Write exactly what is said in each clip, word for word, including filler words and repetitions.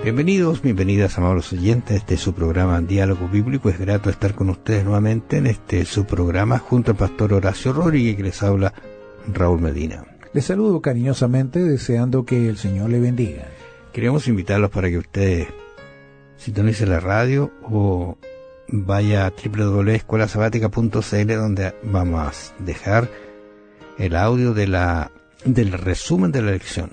Bienvenidos, bienvenidas, amables oyentes. Este es su programa Diálogo Bíblico. Es grato estar con ustedes nuevamente en este su programa junto al pastor Horacio Rodríguez, que les habla Raúl Medina. Les saludo cariñosamente, deseando que el Señor le bendiga. Queremos invitarlos para que ustedes sintonice la radio o vaya a doble u doble u doble u punto escuela sabática punto c l, donde vamos a dejar el audio de la del resumen de la lección.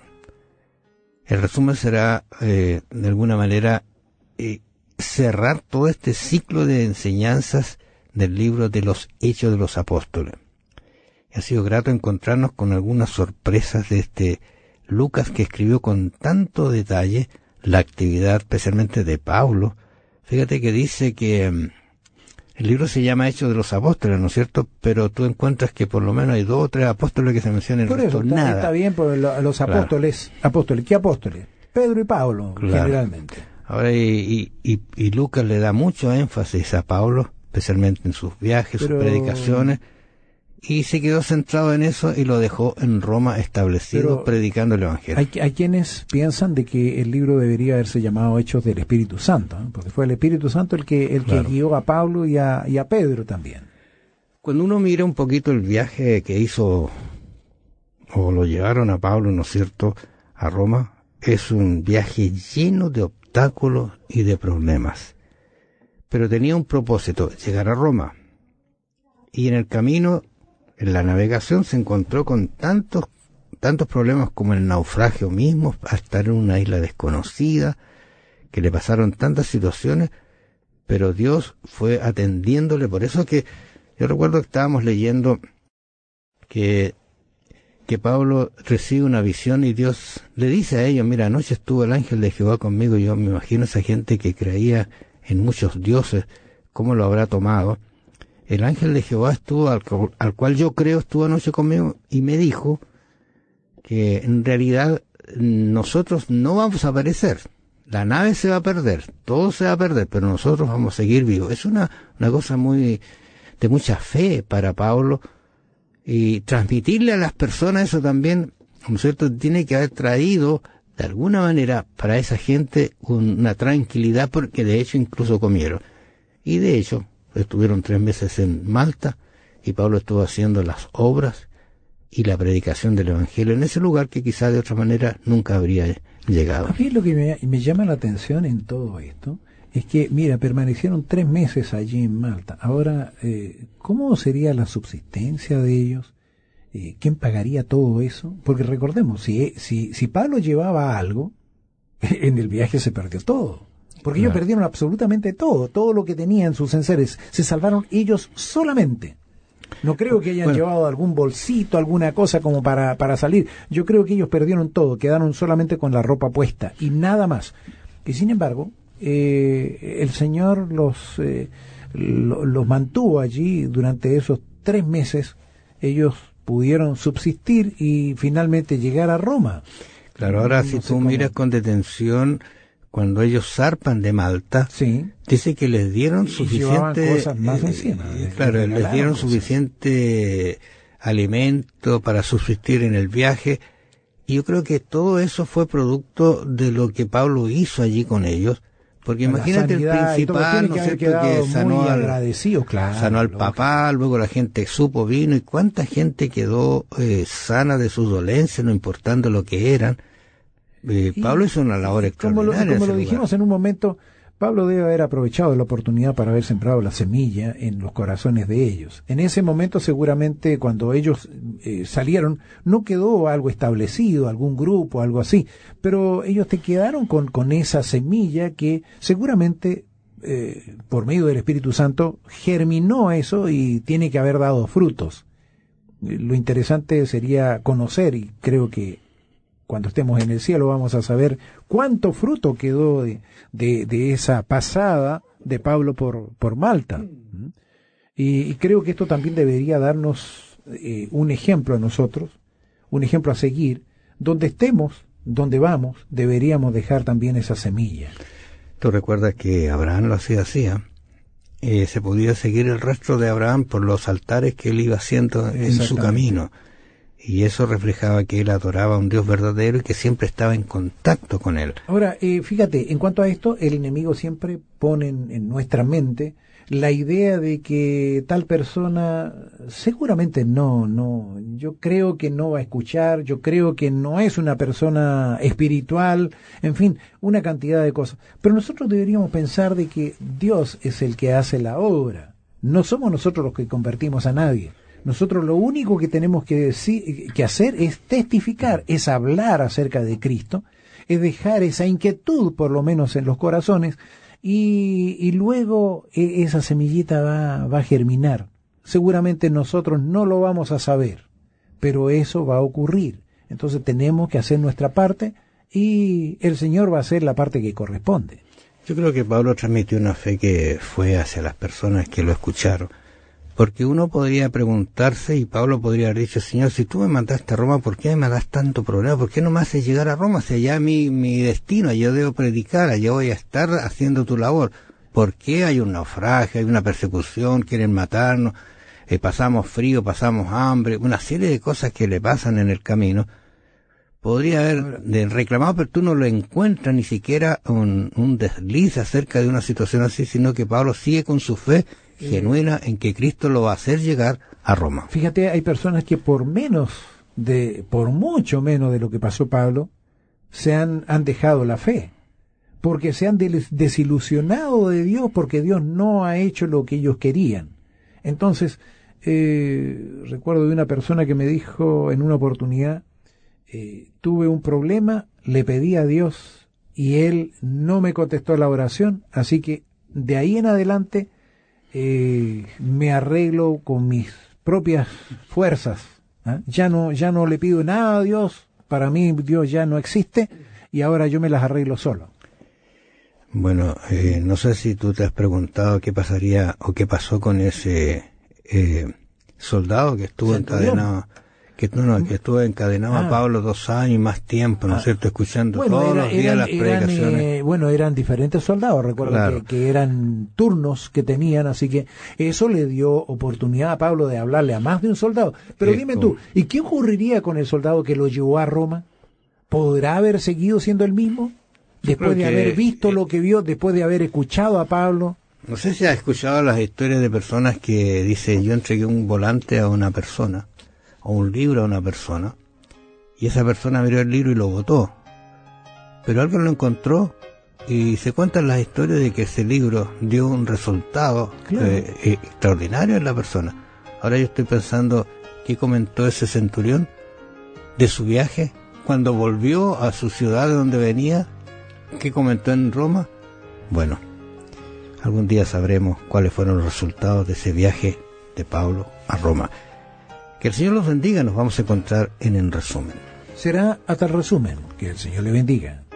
El resumen será, eh, de alguna manera, eh, cerrar todo este ciclo de enseñanzas del libro de los Hechos de los Apóstoles. Y ha sido grato encontrarnos con algunas sorpresas de este Lucas, que escribió con tanto detalle la actividad, especialmente de Pablo. Fíjate que dice que um, el libro se llama Hechos de los Apóstoles, ¿no es cierto? Pero tú encuentras que por lo menos hay dos o tres apóstoles que se mencionan, por el eso, resto está, nada. Está bien, por los apóstoles. Claro. Apóstoles, ¿qué apóstoles? Pedro y Pablo, claro, generalmente. Ahora, y, y, y, y Lucas le da mucho énfasis a Pablo, especialmente en sus viajes, Pero... sus predicaciones, y se quedó centrado en eso y lo dejó en Roma establecido, Pero predicando el Evangelio. Hay, hay quienes piensan de que el libro debería haberse llamado Hechos del Espíritu Santo, ¿eh? Porque fue el Espíritu Santo el que el claro. que guió a Pablo y a, y a Pedro también. Cuando uno mira un poquito el viaje que hizo, o lo llevaron a Pablo, ¿no es cierto?, a Roma, es un viaje lleno de obstáculos y de problemas. Pero tenía un propósito, llegar a Roma. Y en el camino, en la navegación, se encontró con tantos, tantos problemas como el naufragio mismo, a estar en una isla desconocida, que le pasaron tantas situaciones, pero Dios fue atendiéndole. Por eso que yo recuerdo que estábamos leyendo que, que Pablo recibe una visión y Dios le dice a ellos: mira, anoche estuvo el ángel de Jehová conmigo. Yo me imagino esa gente que creía en muchos dioses, ¿cómo lo habrá tomado? El ángel de Jehová estuvo, al, al cual yo creo, estuvo anoche conmigo y me dijo que en realidad nosotros no vamos a perecer. La nave se va a perder, todo se va a perder, pero nosotros vamos a seguir vivos. Es una, una cosa muy de mucha fe para Pablo, y transmitirle a las personas eso también, ¿no es cierto?, tiene que haber traído de alguna manera para esa gente una tranquilidad, porque de hecho incluso comieron. Y de hecho estuvieron tres meses en Malta y Pablo estuvo haciendo las obras y la predicación del Evangelio en ese lugar que quizá de otra manera nunca habría llegado. A mí lo que me, me llama la atención en todo esto es que, mira, permanecieron tres meses allí en Malta. Ahora, eh, ¿cómo sería la subsistencia de ellos? Eh, ¿Quién pagaría todo eso? Porque recordemos, si, si, si Pablo llevaba algo, en el viaje se perdió todo. Porque claro. ellos perdieron absolutamente todo, todo lo que tenían sus enseres. Se salvaron ellos solamente. No creo que hayan bueno. llevado algún bolsito, alguna cosa como para, para salir. Yo creo que ellos perdieron todo, quedaron solamente con la ropa puesta y nada más. Y sin embargo, eh, el Señor los, eh, lo, los mantuvo allí durante esos tres meses. Ellos pudieron subsistir y finalmente llegar a Roma. Claro, ahora no si tú cómo. miras con detención, cuando ellos zarpan de Malta, sí. dice que les dieron y suficiente cosas más encima, eh, les claro, les dieron cosas. suficiente alimento para subsistir en el viaje, y yo creo que todo eso fue producto de lo que Pablo hizo allí con ellos, porque la imagínate el principal, ¿no es cierto?, que sanó al, claro, sanó al papá, luego la gente supo, vino, y cuánta gente quedó eh, sana de sus dolencias, no importando lo que eran. Eh, Pablo hizo una labor extraordinaria. Como lo, como lo lugar. dijimos en un momento, Pablo debe haber aprovechado la oportunidad para haber sembrado la semilla en los corazones de ellos. En ese momento, seguramente, cuando ellos eh, salieron, no quedó algo establecido, algún grupo, algo así, pero ellos te quedaron con, con esa semilla que seguramente, eh, por medio del Espíritu Santo, germinó eso y tiene que haber dado frutos. Lo interesante sería conocer, y creo que cuando estemos en el cielo vamos a saber cuánto fruto quedó de, de, de esa pasada de Pablo por, por Malta. Y, y creo que esto también debería darnos eh, un ejemplo a nosotros, un ejemplo a seguir. Donde estemos, donde vamos, deberíamos dejar también esa semilla. Tú recuerdas que Abraham lo hacía así, ¿eh? Eh, se podía seguir el rastro de Abraham por los altares que él iba haciendo en su camino. y eso reflejaba que él adoraba a un Dios verdadero y que siempre estaba en contacto con él. Ahora, eh, fíjate, en cuanto a esto, el enemigo siempre pone en, en nuestra mente la idea de que tal persona seguramente no, no, yo creo que no va a escuchar, yo creo que no es una persona espiritual, en fin, una cantidad de cosas. Pero nosotros deberíamos pensar de que Dios es el que hace la obra, no somos nosotros los que convertimos a nadie. Nosotros lo único que tenemos que, decir, que hacer es testificar, es hablar acerca de Cristo, es dejar esa inquietud por lo menos en los corazones. Y, y luego e, esa semillita va, va a germinar. Seguramente nosotros no lo vamos a saber, pero eso va a ocurrir. Entonces tenemos que hacer nuestra parte y el Señor va a hacer la parte que corresponde. Yo creo que Pablo transmitió una fe que fue hacia las personas que lo escucharon. Porque uno podría preguntarse, y Pablo podría haber dicho, Señor, si tú me mandaste a Roma, ¿por qué me das tanto problema? ¿Por qué no me haces llegar a Roma? Si allá mi, mi destino, yo debo predicar, allá voy a estar haciendo tu labor. ¿Por qué hay un naufragio, hay una persecución, quieren matarnos, eh, pasamos frío, pasamos hambre, una serie de cosas que le pasan en el camino? Podría haber reclamado, pero tú no lo encuentras ni siquiera un, un desliz acerca de una situación así, sino que Pablo sigue con su fe genuina en que Cristo lo va a hacer llegar a Roma. Fíjate, hay personas que por menos de, por mucho menos de lo que pasó Pablo, se han, han dejado la fe, porque se han desilusionado de Dios, porque Dios no ha hecho lo que ellos querían. Entonces, eh, recuerdo de una persona que me dijo en una oportunidad, eh, tuve un problema, le pedí a Dios y Él no me contestó la oración, así que de ahí en adelante Eh, me arreglo con mis propias fuerzas, ¿eh? ya no ya no le pido nada a Dios, para mí Dios ya no existe y ahora yo me las arreglo solo. Bueno, eh, no sé si tú te has preguntado qué pasaría o qué pasó con ese eh, soldado que estuvo Centurión. encadenado que, no, no, que estuvo encadenado ah. a Pablo dos años y más tiempo, ¿no es ah. cierto?, escuchando bueno, todos era, los días eran, las predicaciones. Eran, eh, bueno, eran diferentes soldados, recuerdo claro. que, que eran turnos que tenían, así que eso le dio oportunidad a Pablo de hablarle a más de un soldado. Pero Esto. dime tú, ¿y qué ocurriría con el soldado que lo llevó a Roma? ¿Podrá haber seguido siendo el mismo? Después de haber visto eh, lo que vio, después de haber escuchado a Pablo. No sé si has escuchado las historias de personas que dicen, yo entregué un volante a una persona, o un libro a una persona, y esa persona abrió el libro y lo botó. Pero alguien lo encontró y se cuentan las historias de que ese libro dio un resultado claro. eh, eh, extraordinario en la persona. Ahora yo estoy pensando, ¿qué comentó ese centurión de su viaje? Cuando volvió a su ciudad de donde venía, ¿qué comentó en Roma? Bueno, algún día sabremos cuáles fueron los resultados de ese viaje de Pablo a Roma. Que el Señor los bendiga, nos vamos a encontrar en el resumen. Será hasta el resumen. Que el Señor le bendiga.